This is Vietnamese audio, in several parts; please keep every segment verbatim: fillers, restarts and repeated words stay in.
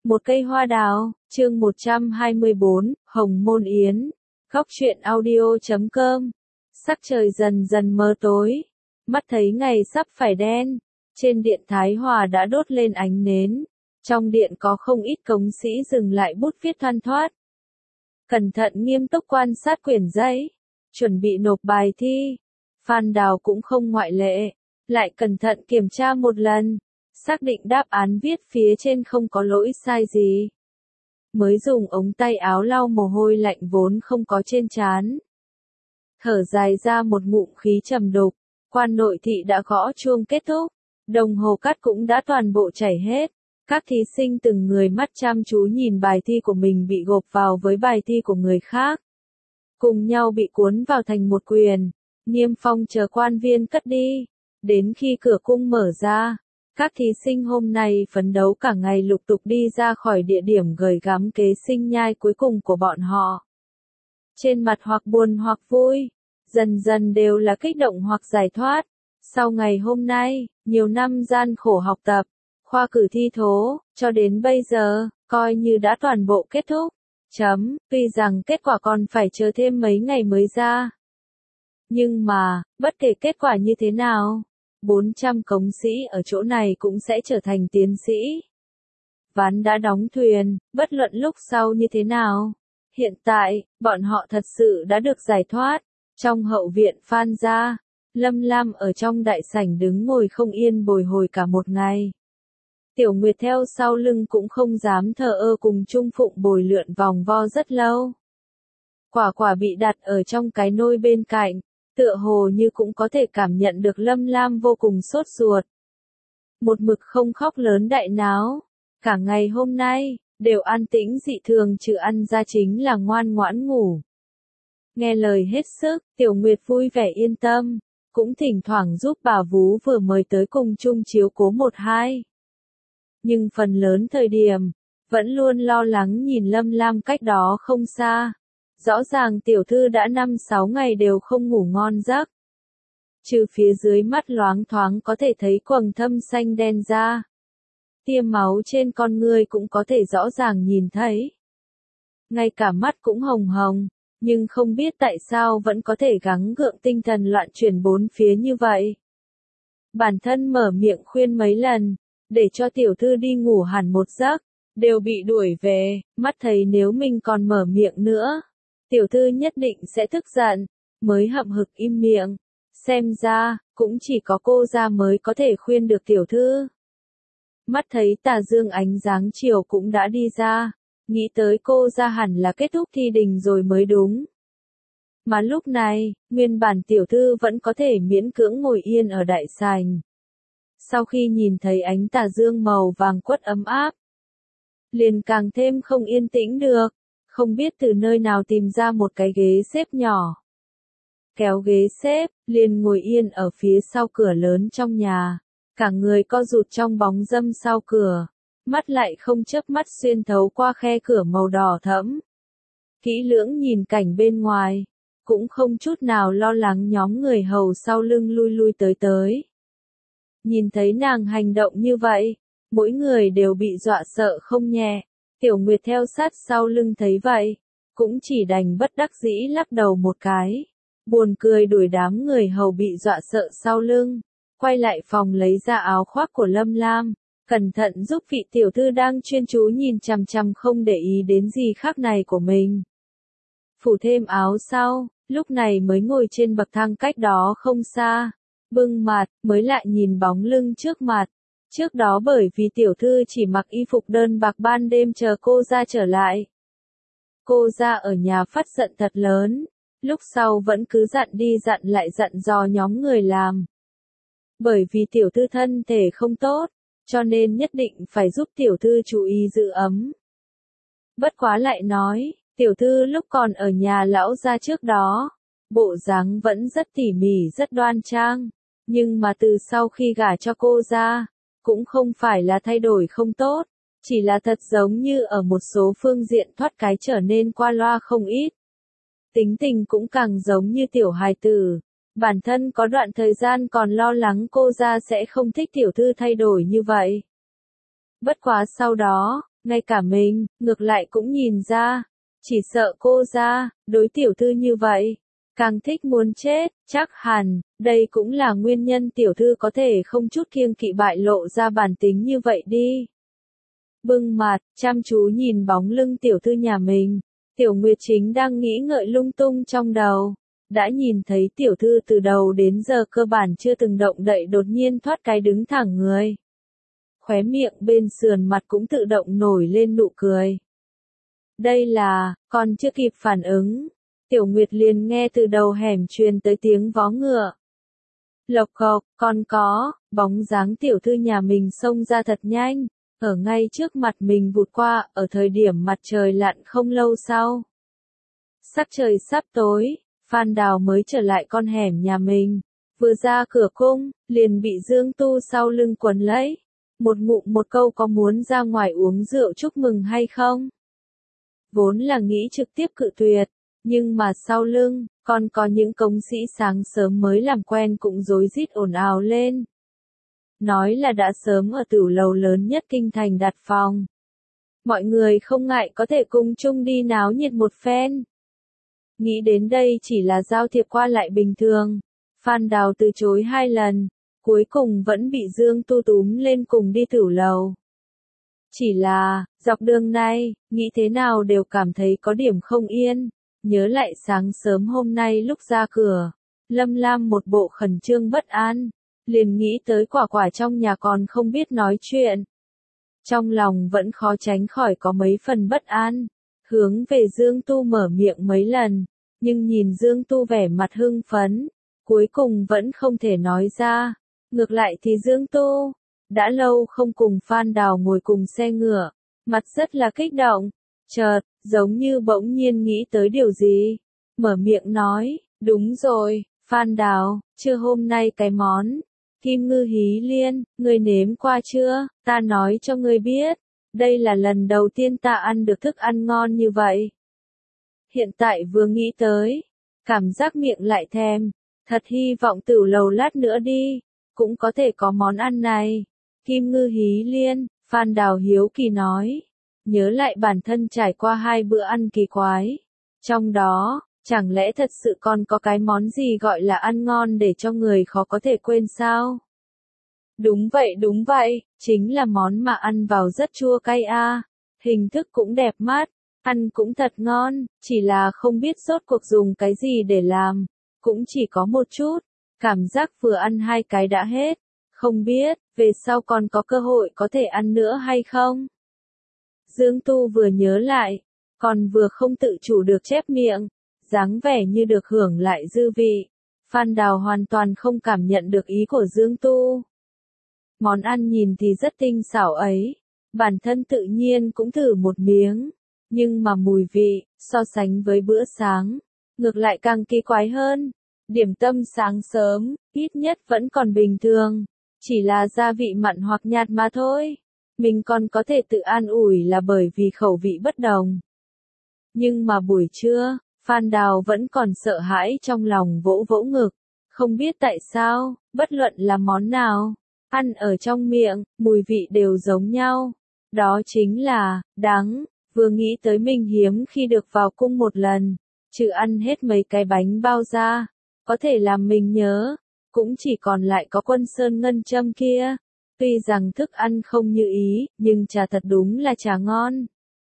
Một cây hoa đào, chương một trăm hai mươi bốn, Hồng Môn Yến. Góc truyện audio chấm com. Sắc trời dần dần mờ tối, mắt thấy ngày sắp phải đen, trên điện Thái Hòa đã đốt lên ánh nến, trong điện có không ít cống sĩ dừng lại bút viết thoăn thoắt. Cẩn thận nghiêm túc quan sát quyển giấy, chuẩn bị nộp bài thi. Phan Đào cũng không ngoại lệ, lại cẩn thận kiểm tra một lần, xác định đáp án viết phía trên không có lỗi sai gì. Mới dùng ống tay áo lau mồ hôi lạnh vốn không có trên trán. Thở dài ra một ngụm khí trầm đục, quan nội thị đã gõ chuông kết thúc, đồng hồ cát cũng đã toàn bộ chảy hết. Các thí sinh từng người mắt chăm chú nhìn bài thi của mình bị gộp vào với bài thi của người khác. Cùng nhau bị cuốn vào thành một quyền, Niêm Phong chờ quan viên cất đi. Đến khi cửa cung mở ra, các thí sinh hôm nay phấn đấu cả ngày lục tục đi ra khỏi địa điểm gửi gắm kế sinh nhai cuối cùng của bọn họ. Trên mặt hoặc buồn hoặc vui, dần dần đều là kích động hoặc giải thoát. Sau ngày hôm nay, nhiều năm gian khổ học tập, khoa cử thi thố, cho đến bây giờ, coi như đã toàn bộ kết thúc. Chấm, tuy rằng kết quả còn phải chờ thêm mấy ngày mới ra. Nhưng mà, bất kể kết quả như thế nào, bốn trăm cống sĩ ở chỗ này cũng sẽ trở thành tiến sĩ. Ván đã đóng thuyền, bất luận lúc sau như thế nào. Hiện tại, bọn họ thật sự đã được giải thoát. Trong hậu viện Phan gia, Lâm Lam ở trong đại sảnh đứng ngồi không yên bồi hồi cả một ngày. Tiểu Nguyệt theo sau lưng cũng không dám thờ ơ cùng Trung Phụng bồi lượn vòng vo rất lâu. Quả quả bị đặt ở trong cái nôi bên cạnh, tựa hồ như cũng có thể cảm nhận được Lâm Lam vô cùng sốt ruột. Một mực không khóc lớn đại náo, cả ngày hôm nay, đều an tĩnh dị thường trừ ăn ra chính là ngoan ngoãn ngủ. Nghe lời hết sức, Tiểu Nguyệt vui vẻ yên tâm, cũng thỉnh thoảng giúp bà vú vừa mời tới cùng chung chiếu cố một hai. Nhưng phần lớn thời điểm, vẫn luôn lo lắng nhìn Lâm Lam cách đó không xa. Rõ ràng tiểu thư đã năm sáu ngày đều không ngủ ngon giấc. Trừ phía dưới mắt loáng thoáng có thể thấy quầng thâm xanh đen ra. Tia máu trên con ngươi cũng có thể rõ ràng nhìn thấy. Ngay cả mắt cũng hồng hồng, nhưng không biết tại sao vẫn có thể gắng gượng tinh thần loạn chuyển bốn phía như vậy. Bản thân mở miệng khuyên mấy lần, để cho tiểu thư đi ngủ hẳn một giấc, đều bị đuổi về, mắt thấy nếu mình còn mở miệng nữa, tiểu thư nhất định sẽ tức giận, mới hậm hực im miệng. Xem ra, cũng chỉ có cô ra mới có thể khuyên được tiểu thư. Mắt thấy tà dương ánh dáng chiều cũng đã đi ra, nghĩ tới cô ra hẳn là kết thúc thi đình rồi mới đúng. Mà lúc này, nguyên bản tiểu thư vẫn có thể miễn cưỡng ngồi yên ở đại sảnh. Sau khi nhìn thấy ánh tà dương màu vàng quất ấm áp, liền càng thêm không yên tĩnh được, không biết từ nơi nào tìm ra một cái ghế xếp nhỏ. Kéo ghế xếp, liền ngồi yên ở phía sau cửa lớn trong nhà, cả người co rụt trong bóng râm sau cửa, mắt lại không chớp mắt xuyên thấu qua khe cửa màu đỏ thẫm. Kỹ lưỡng nhìn cảnh bên ngoài, cũng không chút nào lo lắng nhóm người hầu sau lưng lui lui tới tới. Nhìn thấy nàng hành động như vậy, mỗi người đều bị dọa sợ không nhẹ. Tiểu Nguyệt theo sát sau lưng thấy vậy, cũng chỉ đành bất đắc dĩ lắc đầu một cái. Buồn cười đuổi đám người hầu bị dọa sợ sau lưng, quay lại phòng lấy ra áo khoác của Lâm Lam, cẩn thận giúp vị tiểu thư đang chuyên chú nhìn chằm chằm không để ý đến gì khác này của mình. Phủ thêm áo sau, lúc này mới ngồi trên bậc thang cách đó không xa, bưng mặt, mới lại nhìn bóng lưng trước mặt. Trước đó bởi vì tiểu thư chỉ mặc y phục đơn bạc ban đêm chờ cô ra trở lại. Cô ra ở nhà phát giận thật lớn, lúc sau vẫn cứ dặn đi dặn lại dặn dò nhóm người làm. Bởi vì tiểu thư thân thể không tốt, cho nên nhất định phải giúp tiểu thư chú ý giữ ấm. Bất quá lại nói, tiểu thư lúc còn ở nhà lão gia trước đó, bộ dáng vẫn rất tỉ mỉ rất đoan trang, nhưng mà từ sau khi gả cho cô ra, cũng không phải là thay đổi không tốt, chỉ là thật giống như ở một số phương diện thoát cái trở nên qua loa không ít. Tính tình cũng càng giống như tiểu hài tử, bản thân có đoạn thời gian còn lo lắng cô ra sẽ không thích tiểu thư thay đổi như vậy. Bất quá sau đó, ngay cả mình, ngược lại cũng nhìn ra. Chỉ sợ cô ra, đối tiểu thư như vậy, càng thích muốn chết, chắc hẳn, đây cũng là nguyên nhân tiểu thư có thể không chút kiêng kỵ bại lộ ra bản tính như vậy đi. Bưng mặt, chăm chú nhìn bóng lưng tiểu thư nhà mình, Tiểu Nguyệt chính đang nghĩ ngợi lung tung trong đầu. Đã nhìn thấy tiểu thư từ đầu đến giờ cơ bản chưa từng động đậy đột nhiên thoát cái đứng thẳng người. Khóe miệng bên sườn mặt cũng tự động nổi lên nụ cười. Đây là, còn chưa kịp phản ứng. Tiểu Nguyệt liền nghe từ đầu hẻm truyền tới tiếng vó ngựa. Lộc cộc, còn có, bóng dáng tiểu thư nhà mình xông ra thật nhanh, ở ngay trước mặt mình vụt qua, ở thời điểm mặt trời lặn không lâu sau. Sắc trời sắp tối, Phan Đào mới trở lại con hẻm nhà mình, vừa ra cửa cung, liền bị Dương Tu sau lưng quấn lấy. Một ngụm một câu có muốn ra ngoài uống rượu chúc mừng hay không? Vốn là nghĩ trực tiếp cự tuyệt, nhưng mà sau lưng, còn có những công sĩ sáng sớm mới làm quen cũng rối rít ồn ào lên. Nói là đã sớm ở tửu lầu lớn nhất kinh thành đặt phòng. Mọi người không ngại có thể cùng chung đi náo nhiệt một phen. Nghĩ đến đây chỉ là giao thiệp qua lại bình thường. Phan Đào từ chối hai lần, cuối cùng vẫn bị Dương Tu túm lên cùng đi tửu lầu. Chỉ là, dọc đường này, nghĩ thế nào đều cảm thấy có điểm không yên. Nhớ lại sáng sớm hôm nay lúc ra cửa, Lâm Lam một bộ khẩn trương bất an, liền nghĩ tới quả quả trong nhà còn không biết nói chuyện. Trong lòng vẫn khó tránh khỏi có mấy phần bất an, hướng về Dương Tu mở miệng mấy lần, nhưng nhìn Dương Tu vẻ mặt hưng phấn, cuối cùng vẫn không thể nói ra. Ngược lại thì Dương Tu, đã lâu không cùng Phan Đào ngồi cùng xe ngựa, mặt rất là kích động, chợt, giống như bỗng nhiên nghĩ tới điều gì, mở miệng nói, đúng rồi, Phan Đào, trưa hôm nay cái món, kim ngư hí liên, ngươi nếm qua chưa, ta nói cho ngươi biết, đây là lần đầu tiên ta ăn được thức ăn ngon như vậy. Hiện tại vừa nghĩ tới, cảm giác miệng lại thèm, thật hy vọng tửu lầu lát nữa đi, cũng có thể có món ăn này. Kim ngư hí liên, Phan Đào hiếu kỳ nói, nhớ lại bản thân trải qua hai bữa ăn kỳ quái. Trong đó, chẳng lẽ thật sự còn có cái món gì gọi là ăn ngon để cho người khó có thể quên sao? Đúng vậy đúng vậy, chính là món mà ăn vào rất chua cay a, hình thức cũng đẹp mắt, ăn cũng thật ngon, chỉ là không biết rốt cuộc dùng cái gì để làm, cũng chỉ có một chút, cảm giác vừa ăn hai cái đã hết, không biết, về sau còn có cơ hội có thể ăn nữa hay không? Dương Tu vừa nhớ lại, còn vừa không tự chủ được chép miệng, dáng vẻ như được hưởng lại dư vị. Phan Đào hoàn toàn không cảm nhận được ý của Dương Tu. Món ăn nhìn thì rất tinh xảo ấy, bản thân tự nhiên cũng thử một miếng, nhưng mà mùi vị, so sánh với bữa sáng, ngược lại càng kỳ quái hơn. Điểm tâm sáng sớm, ít nhất vẫn còn bình thường, chỉ là gia vị mặn hoặc nhạt mà thôi. Mình còn có thể tự an ủi là bởi vì khẩu vị bất đồng. Nhưng mà buổi trưa, Phan Đào vẫn còn sợ hãi trong lòng vỗ vỗ ngực. Không biết tại sao, bất luận là món nào, ăn ở trong miệng, mùi vị đều giống nhau. Đó chính là, đắng, vừa nghĩ tới mình hiếm khi được vào cung một lần, trừ ăn hết mấy cái bánh bao ra, có thể làm mình nhớ, cũng chỉ còn lại có Quân Sơn ngân châm kia. Tuy rằng thức ăn không như ý, nhưng trà thật đúng là trà ngon.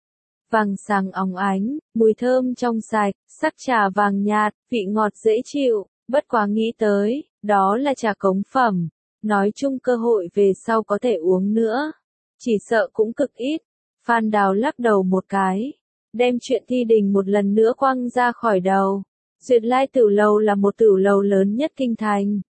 Vàng sáng óng ánh, mùi thơm trong sạch, sắc trà vàng nhạt, vị ngọt dễ chịu, bất quá nghĩ tới, đó là trà cống phẩm. Nói chung cơ hội về sau có thể uống nữa, chỉ sợ cũng cực ít. Phan Đào lắc đầu một cái, đem chuyện thi đình một lần nữa quăng ra khỏi đầu. Duyệt Lai Tửu Lầu là một tửu lầu lớn nhất kinh thành.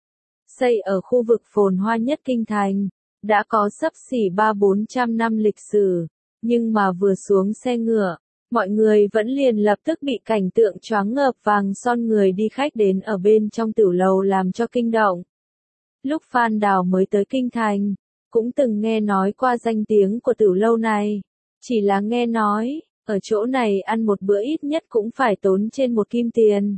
Xây ở khu vực phồn hoa nhất kinh thành, đã có xấp xỉ ba bốn trăm năm lịch sử, nhưng mà vừa xuống xe ngựa, mọi người vẫn liền lập tức bị cảnh tượng choáng ngợp vàng son người đi khách đến ở bên trong tửu lầu làm cho kinh động. Lúc Phan Đào mới tới kinh thành, cũng từng nghe nói qua danh tiếng của tửu lâu này, chỉ là nghe nói, ở chỗ này ăn một bữa ít nhất cũng phải tốn trên một kim tiền,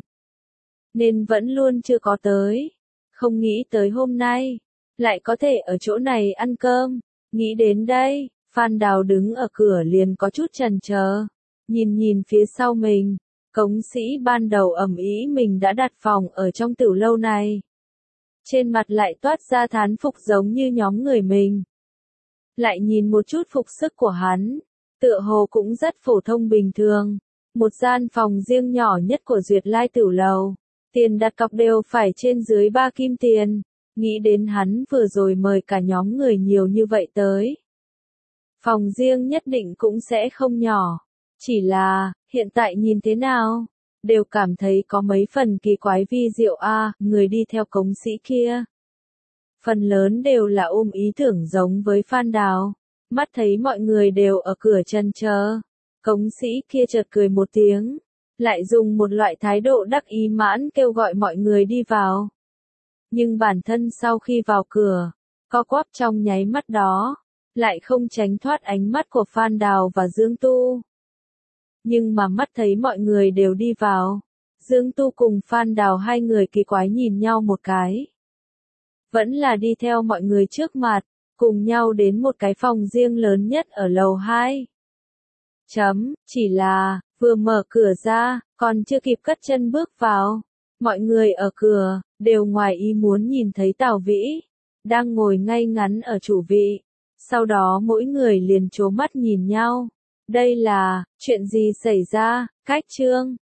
nên vẫn luôn chưa có tới. Không nghĩ tới hôm nay, lại có thể ở chỗ này ăn cơm. Nghĩ đến đây, Phan Đào đứng ở cửa liền có chút chần chờ, nhìn nhìn phía sau mình, cống sĩ ban đầu ầm ĩ mình đã đặt phòng ở trong tiểu lâu này. Trên mặt lại toát ra thán phục giống như nhóm người mình. Lại nhìn một chút phục sức của hắn, tựa hồ cũng rất phổ thông bình thường. Một gian phòng riêng nhỏ nhất của Duyệt Lai tiểu lầu, tiền đặt cọc đều phải trên dưới ba kim tiền. Nghĩ đến hắn vừa rồi mời cả nhóm người nhiều như vậy tới. Phòng riêng nhất định cũng sẽ không nhỏ. Chỉ là, hiện tại nhìn thế nào? Đều cảm thấy có mấy phần kỳ quái vi diệu a, à, người đi theo cống sĩ kia. Phần lớn đều là ôm ý tưởng giống với Phan Đào. Mắt thấy mọi người đều ở cửa chần chờ. Cống sĩ kia chợt cười một tiếng. Lại dùng một loại thái độ đắc ý mãn kêu gọi mọi người đi vào. Nhưng bản thân sau khi vào cửa, co quắp trong nháy mắt đó, lại không tránh thoát ánh mắt của Phan Đào và Dương Tu. Nhưng mà mắt thấy mọi người đều đi vào, Dương Tu cùng Phan Đào hai người kỳ quái nhìn nhau một cái. Vẫn là đi theo mọi người trước mặt, cùng nhau đến một cái phòng riêng lớn nhất ở lầu hai. Chấm, chỉ là, vừa mở cửa ra, còn chưa kịp cất chân bước vào. Mọi người ở cửa, đều ngoài ý muốn nhìn thấy Tào Vĩ, đang ngồi ngay ngắn ở chủ vị. Sau đó mỗi người liền trố mắt nhìn nhau. Đây là, chuyện gì xảy ra, Cách Trương?